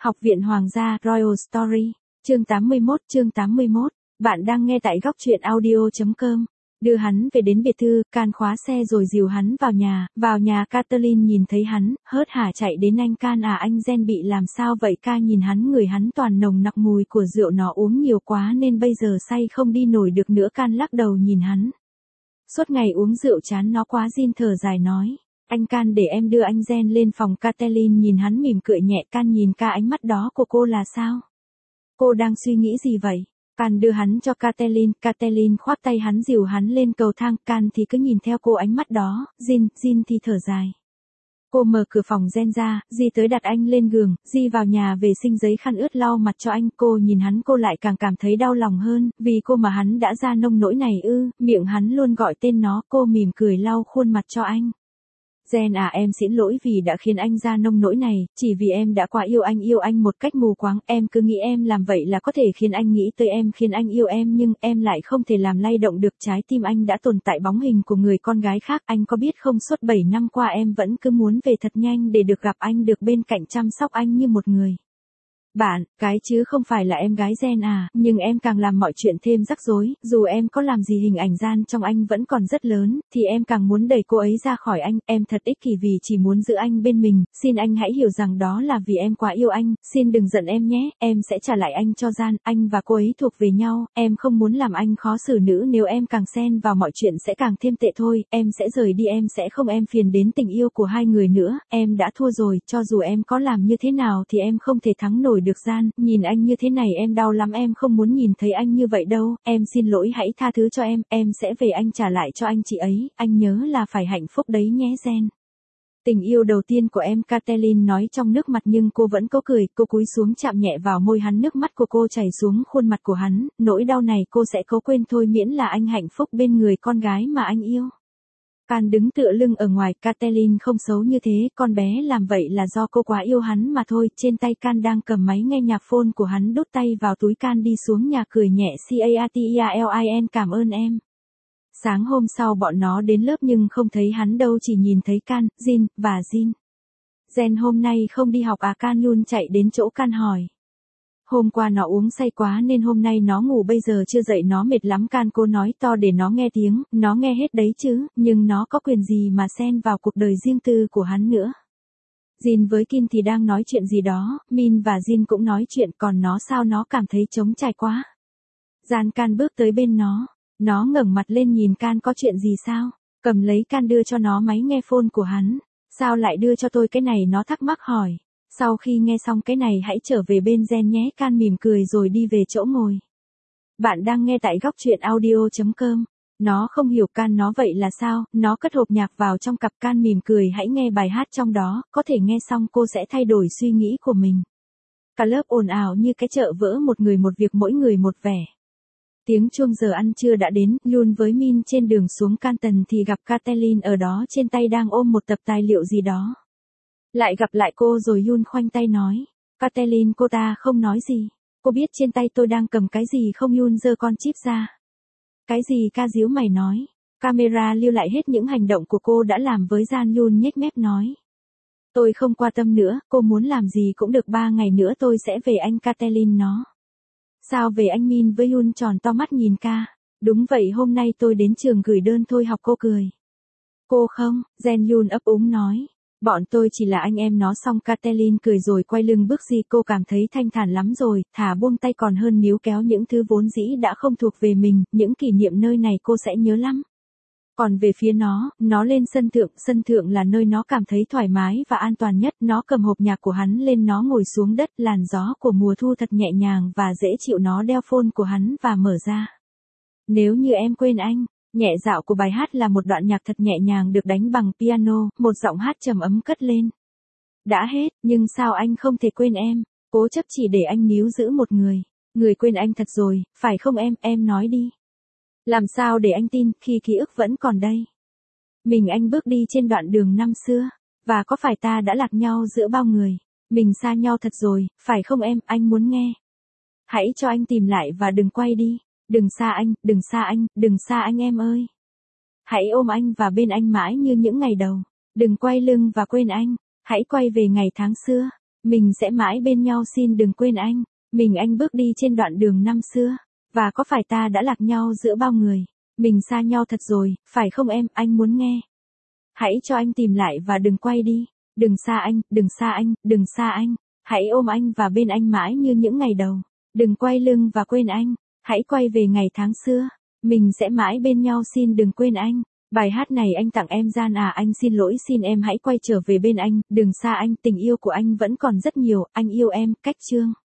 Học viện Hoàng gia Royal Story, chương 81, bạn đang nghe tại góc truyện audio.com. Đưa hắn về đến biệt thự, Can khóa xe rồi dìu hắn vào nhà Kathleen nhìn thấy hắn, hớt hả chạy đến anh Can à anh Gen bị làm sao vậy ca nhìn hắn người hắn toàn nồng nặc mùi của rượu nó uống nhiều quá nên bây giờ say không đi nổi được nữa Can lắc đầu nhìn hắn. Suốt ngày uống rượu chán nó quá Jin thở dài nói. Anh Can để em đưa anh Gen lên phòng Kathleen nhìn hắn mỉm cười nhẹ Can nhìn ca ánh mắt đó của cô là sao? Cô đang suy nghĩ gì vậy? Can đưa hắn cho Kathleen khoác tay hắn dìu hắn lên cầu thang, Can thì cứ nhìn theo cô ánh mắt đó, Jin thì thở dài. Cô mở cửa phòng Gen ra, Di tới đặt anh lên giường, Di vào nhà vệ sinh giấy khăn ướt lau mặt cho anh, cô nhìn hắn cô lại càng cảm thấy đau lòng hơn, vì cô mà hắn đã ra nông nỗi này miệng hắn luôn gọi tên nó, cô mỉm cười lau khuôn mặt cho anh. Gen à em xin lỗi vì đã khiến anh ra nông nỗi này, chỉ vì em đã quá yêu anh một cách mù quáng, em cứ nghĩ em làm vậy là có thể khiến anh nghĩ tới em khiến anh yêu em nhưng em lại không thể làm lay động được trái tim anh đã tồn tại bóng hình của người con gái khác, anh có biết không suốt 7 năm qua em vẫn cứ muốn về thật nhanh để được gặp anh được bên cạnh chăm sóc anh như một người. Bạn, cái chứ không phải là em gái Gen à, nhưng em càng làm mọi chuyện thêm rắc rối, dù em có làm gì hình ảnh gian trong anh vẫn còn rất lớn, thì em càng muốn đẩy cô ấy ra khỏi anh, em thật ích kỷ vì chỉ muốn giữ anh bên mình, xin anh hãy hiểu rằng đó là vì em quá yêu anh, xin đừng giận em nhé, em sẽ trả lại anh cho Gian, anh và cô ấy thuộc về nhau, em không muốn làm anh khó xử nữa nếu em càng xen vào mọi chuyện sẽ càng thêm tệ thôi, em sẽ rời đi em sẽ không em phiền đến tình yêu của hai người nữa, em đã thua rồi, cho dù em có làm như thế nào thì em không thể thắng nổi được Gian, nhìn anh như thế này em đau lắm em không muốn nhìn thấy anh như vậy đâu, em xin lỗi hãy tha thứ cho em sẽ về anh trả lại cho anh chị ấy, anh nhớ là phải hạnh phúc đấy nhé Gen. Tình yêu đầu tiên của em Kathleen nói trong nước mặt nhưng cô vẫn cố cười, cô cúi xuống chạm nhẹ vào môi hắn nước mắt của cô chảy xuống khuôn mặt của hắn, nỗi đau này cô sẽ cố quên thôi miễn là anh hạnh phúc bên người con gái mà anh yêu. Can đứng tựa lưng ở ngoài, Kathleen không xấu như thế, con bé làm vậy là do cô quá yêu hắn mà thôi, trên tay Can đang cầm máy nghe nhạc phone của hắn đút tay vào túi Can đi xuống nhà cười nhẹ Catlin cảm ơn em. Sáng hôm sau bọn nó đến lớp nhưng không thấy hắn đâu chỉ nhìn thấy Can, Jin, và Jin. Gen hôm nay không đi học à Can luôn chạy đến chỗ Can hỏi. Hôm qua nó uống say quá nên hôm nay nó ngủ bây giờ chưa dậy nó mệt lắm Can cô nói to để nó nghe tiếng, nó nghe hết đấy chứ, nhưng nó có quyền gì mà xen vào cuộc đời riêng tư của hắn nữa. Jin với Kim thì đang nói chuyện gì đó, Min và Jin cũng nói chuyện còn nó sao nó cảm thấy trống trải quá. Gian Can bước tới bên nó ngẩng mặt lên nhìn Can có chuyện gì sao, cầm lấy Can đưa cho nó máy nghe phone của hắn, sao lại đưa cho tôi cái này nó thắc mắc hỏi. Sau khi nghe xong cái này hãy trở về bên Gen nhé Can mỉm cười rồi đi về chỗ ngồi. Bạn đang nghe tại góc truyện audio.com. Nó không hiểu Can nó vậy là sao, nó cất hộp nhạc vào trong cặp Can mỉm cười hãy nghe bài hát trong đó, có thể nghe xong cô sẽ thay đổi suy nghĩ của mình. Cả lớp ồn ào như cái chợ vỡ một người một việc mỗi người một vẻ. Tiếng chuông giờ ăn trưa đã đến, Yun với Min trên đường xuống Canton thì gặp Kathleen ở đó trên tay đang ôm một tập tài liệu gì đó. Lại gặp lại cô rồi Yun khoanh tay nói. Kathleen cô ta không nói gì. Cô biết trên tay tôi đang cầm cái gì không Yun giơ con chip ra. Cái gì ca díu mày nói. Camera lưu lại hết những hành động của cô đã làm với Gian Yun nhếch mép nói. Tôi không quan tâm nữa, cô muốn làm gì cũng được 3 ngày nữa tôi sẽ về anh Kathleen nó. Sao về anh Min với Yun tròn to mắt nhìn ca. Đúng vậy hôm nay tôi đến trường gửi đơn thôi học cô cười. Cô không, Gen Yun ấp úng nói. Bọn tôi chỉ là anh em nó xong Kathleen cười rồi quay lưng bước đi cô cảm thấy thanh thản lắm rồi, thả buông tay còn hơn níu kéo những thứ vốn dĩ đã không thuộc về mình, những kỷ niệm nơi này cô sẽ nhớ lắm. Còn về phía nó lên sân thượng là nơi nó cảm thấy thoải mái và an toàn nhất, nó cầm hộp nhạc của hắn lên nó ngồi xuống đất, làn gió của mùa thu thật nhẹ nhàng và dễ chịu nó đeo phone của hắn và mở ra. Nếu như em quên anh. Nhẹ dạo của bài hát là một đoạn nhạc thật nhẹ nhàng được đánh bằng piano, một giọng hát trầm ấm cất lên. Đã hết, nhưng sao anh không thể quên em, cố chấp chỉ để anh níu giữ một người quên anh thật rồi, phải không em nói đi. Làm sao để anh tin khi ký ức vẫn còn đây. Mình anh bước đi trên đoạn đường năm xưa, và có phải ta đã lạc nhau giữa bao người, mình xa nhau thật rồi, phải không anh muốn nghe. Hãy cho anh tìm lại và đừng quay đi. Đừng xa anh em ơi. Hãy ôm anh và bên anh mãi như những ngày đầu. Đừng quay lưng và quên anh. Hãy quay về ngày tháng xưa. Mình sẽ mãi bên nhau xin đừng quên anh. Mình anh bước đi trên đoạn đường năm xưa. Và có phải ta đã lạc nhau giữa bao người? Mình xa nhau thật rồi, phải không em, anh muốn nghe. Hãy cho anh tìm lại và đừng quay đi. Đừng xa anh, đừng xa anh, đừng xa anh. Hãy ôm anh và bên anh mãi như những ngày đầu. Đừng quay lưng và quên anh. Hãy quay về ngày tháng xưa. Mình sẽ mãi bên nhau xin đừng quên anh. Bài hát này anh tặng em Gian à, anh xin lỗi, xin em hãy quay trở về bên anh, đừng xa anh, tình yêu của anh vẫn còn rất nhiều, anh yêu em, Cách Chương.